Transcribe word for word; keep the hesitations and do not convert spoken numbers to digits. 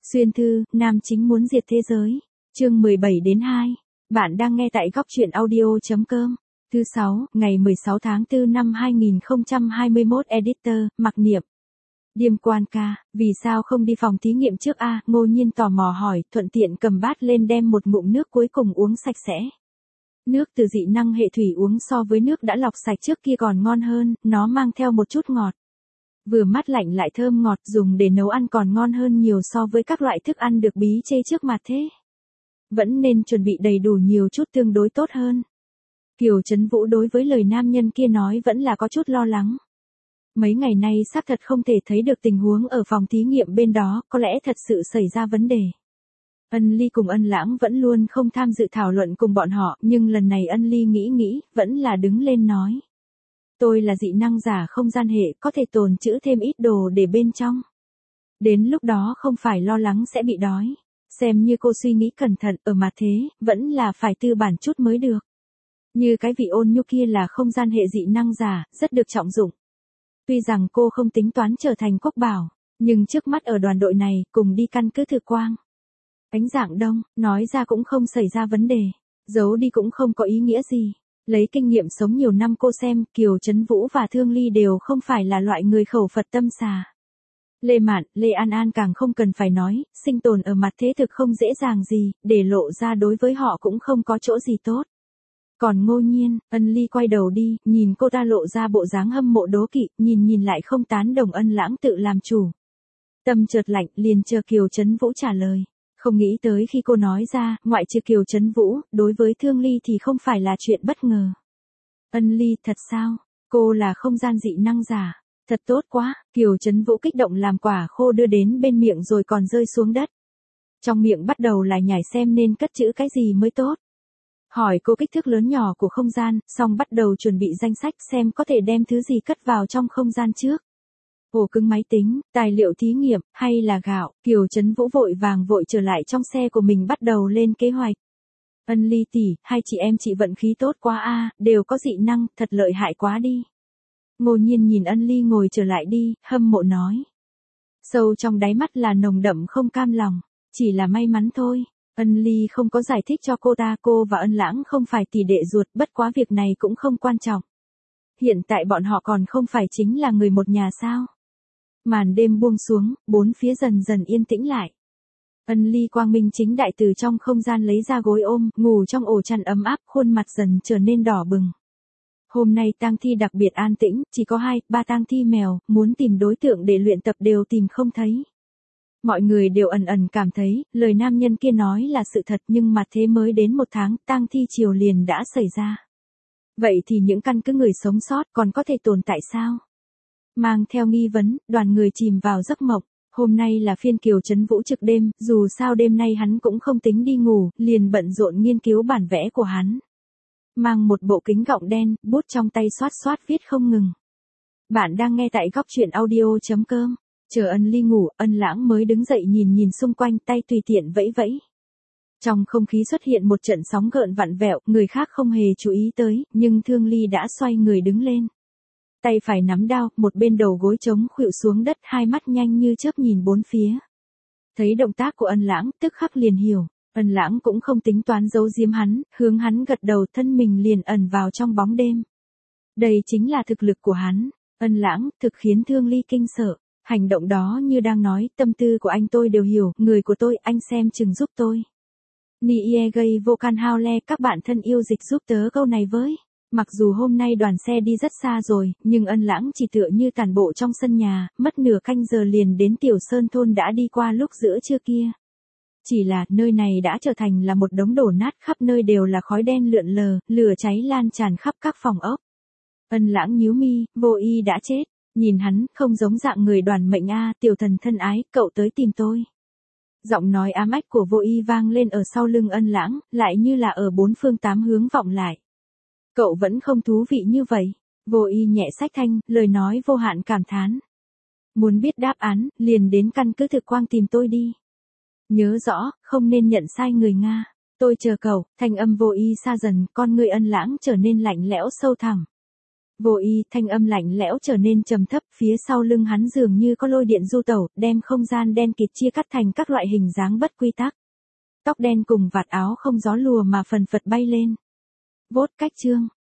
Xuyên thư, nam chính muốn diệt thế giới. Chương mười bảy đến hai. Bạn đang nghe tại góc truyện audio.com. Thứ sáu, ngày mười sáu tháng tư năm hai nghìn không trăm hai mươi mốt. Editor, Mặc Niệm. Điềm Quan ca, vì sao không đi phòng thí nghiệm trước a? Ngô Nhiên tò mò hỏi, thuận tiện cầm bát lên đem một ngụm nước cuối cùng uống sạch sẽ. Nước từ dị năng hệ thủy uống so với nước đã lọc sạch trước kia còn ngon hơn, nó mang theo một chút ngọt. Vừa mát lạnh lại thơm ngọt, dùng để nấu ăn còn ngon hơn nhiều so với các loại thức ăn được bí chê trước mặt thế. Vẫn nên chuẩn bị đầy đủ nhiều chút tương đối tốt hơn. Kiều Trấn Vũ đối với lời nam nhân kia nói vẫn là có chút lo lắng. Mấy ngày nay xác thật không thể thấy được tình huống ở phòng thí nghiệm bên đó, có lẽ thật sự xảy ra vấn đề. Ân Ly cùng Ân Lãng vẫn luôn không tham dự thảo luận cùng bọn họ, nhưng lần này Ân Ly nghĩ nghĩ, vẫn là đứng lên nói. Tôi là dị năng giả không gian hệ, có thể tồn trữ thêm ít đồ để bên trong. Đến lúc đó không phải lo lắng sẽ bị đói. Xem như cô suy nghĩ cẩn thận, ở mặt thế, vẫn là phải tư bản chút mới được. Như cái vị Ôn Nhu kia là không gian hệ dị năng giả, rất được trọng dụng. Tuy rằng cô không tính toán trở thành quốc bảo, nhưng trước mắt ở đoàn đội này, cùng đi căn cứ thực quang. Ánh dạng đông, nói ra cũng không xảy ra vấn đề, giấu đi cũng không có ý nghĩa gì. Lấy kinh nghiệm sống nhiều năm cô xem, Kiều Trấn Vũ và Thương Ly đều không phải là loại người khẩu Phật tâm xà. Lê Mạn, Lê An An càng không cần phải nói, sinh tồn ở mặt thế thực không dễ dàng gì, để lộ ra đối với họ cũng không có chỗ gì tốt. Còn Ngô Nhiên, Ân Ly quay đầu đi, nhìn cô ta lộ ra bộ dáng hâm mộ đố kỵ, nhìn nhìn lại không tán đồng Ân Lãng tự làm chủ. Tâm chợt lạnh, liền chờ Kiều Trấn Vũ trả lời. Không nghĩ tới khi cô nói ra, ngoại trừ Kiều Trấn Vũ, đối với Thương Ly thì không phải là chuyện bất ngờ. Ân Ly, thật sao? Cô là không gian dị năng giả. Thật tốt quá, Kiều Trấn Vũ kích động làm quả khô đưa đến bên miệng rồi còn rơi xuống đất. Trong miệng bắt đầu lại nhảy xem nên cất chữ cái gì mới tốt. Hỏi cô kích thước lớn nhỏ của không gian, xong bắt đầu chuẩn bị danh sách xem có thể đem thứ gì cất vào trong không gian trước. Ổ cứng máy tính, tài liệu thí nghiệm, hay là gạo, Kiều Trấn Vũ vội vàng vội trở lại trong xe của mình bắt đầu lên kế hoạch. Ân Ly tỷ, hai chị em chị vận khí tốt quá a, đều có dị năng, thật lợi hại quá đi. Ngô Nhiên nhìn Ân Ly ngồi trở lại đi, hâm mộ nói. Sâu trong đáy mắt là nồng đậm không cam lòng, chỉ là may mắn thôi. Ân Ly không có giải thích cho cô ta, cô và Ân Lãng không phải tỷ đệ ruột, bất quá việc này cũng không quan trọng. Hiện tại bọn họ còn không phải chính là người một nhà sao? Màn đêm buông xuống, bốn phía dần dần yên tĩnh lại. Ân Ly quang minh chính đại từ trong không gian lấy ra gối ôm, ngủ trong ổ chăn ấm áp, khuôn mặt dần trở nên đỏ bừng. Hôm nay tang thi đặc biệt an tĩnh, chỉ có hai, ba tang thi mèo, muốn tìm đối tượng để luyện tập đều tìm không thấy. Mọi người đều ẩn ẩn cảm thấy, lời nam nhân kia nói là sự thật nhưng mà thế mới đến một tháng, tang thi triều liền đã xảy ra. Vậy thì những căn cứ người sống sót còn có thể tồn tại sao? Mang theo nghi vấn, đoàn người chìm vào giấc mộng. Hôm nay là phiên Kiều Trấn Vũ trực đêm, dù sao đêm nay hắn cũng không tính đi ngủ, liền bận rộn nghiên cứu bản vẽ của hắn. Mang một bộ kính gọng đen, bút trong tay xoát xoát viết không ngừng. Bạn đang nghe tại góc truyện audio.com. Chờ Ân Ly ngủ, Ân Lãng mới đứng dậy nhìn nhìn xung quanh, tay tùy tiện vẫy vẫy. Trong không khí xuất hiện một trận sóng gợn vặn vẹo, người khác không hề chú ý tới, nhưng Thương Ly đã xoay người đứng lên. Tay phải nắm đao, một bên đầu gối trống khuỵu xuống đất, hai mắt nhanh như chớp nhìn bốn phía. Thấy động tác của Ân Lãng, tức khắc liền hiểu, Ân Lãng cũng không tính toán giấu giếm hắn, hướng hắn gật đầu, thân mình liền ẩn vào trong bóng đêm. Đây chính là thực lực của hắn. Ân Lãng, thực khiến Thương Ly kinh sợ. Hành động đó như đang nói, tâm tư của anh tôi đều hiểu, người của tôi, anh xem chừng giúp tôi. Nie gây vô can hao le, các bạn thân yêu dịch giúp tớ câu này với. Mặc dù hôm nay đoàn xe đi rất xa rồi, nhưng Ân Lãng chỉ tựa như tản bộ trong sân nhà, mất nửa canh giờ liền đến Tiểu Sơn thôn đã đi qua lúc giữa trưa kia. Chỉ là, nơi này đã trở thành là một đống đổ nát, khắp nơi đều là khói đen lượn lờ, lửa cháy lan tràn khắp các phòng ốc. Ân Lãng nhíu mi, Vô Y đã chết. Nhìn hắn, không giống dạng người đoàn mệnh a, tiểu thần thân ái, cậu tới tìm tôi. Giọng nói ám ách của Vô Y vang lên ở sau lưng Ân Lãng, lại như là ở bốn phương tám hướng vọng lại. Cậu vẫn không thú vị như vậy. Vô Y nhẹ sách thanh, lời nói vô hạn cảm thán. Muốn biết đáp án, liền đến căn cứ thực quang tìm tôi đi. Nhớ rõ, không nên nhận sai người Nga. Tôi chờ cậu, thanh âm Vô Y xa dần, con người Ân Lãng trở nên lạnh lẽo sâu thẳm. Vô y, thanh âm lạnh lẽo trở nên trầm thấp, phía sau lưng hắn dường như có lôi điện du tẩu, đem không gian đen kịt chia cắt thành các loại hình dáng bất quy tắc. Tóc đen cùng vạt áo không gió lùa mà phần phật bay lên. Vốt cách chương.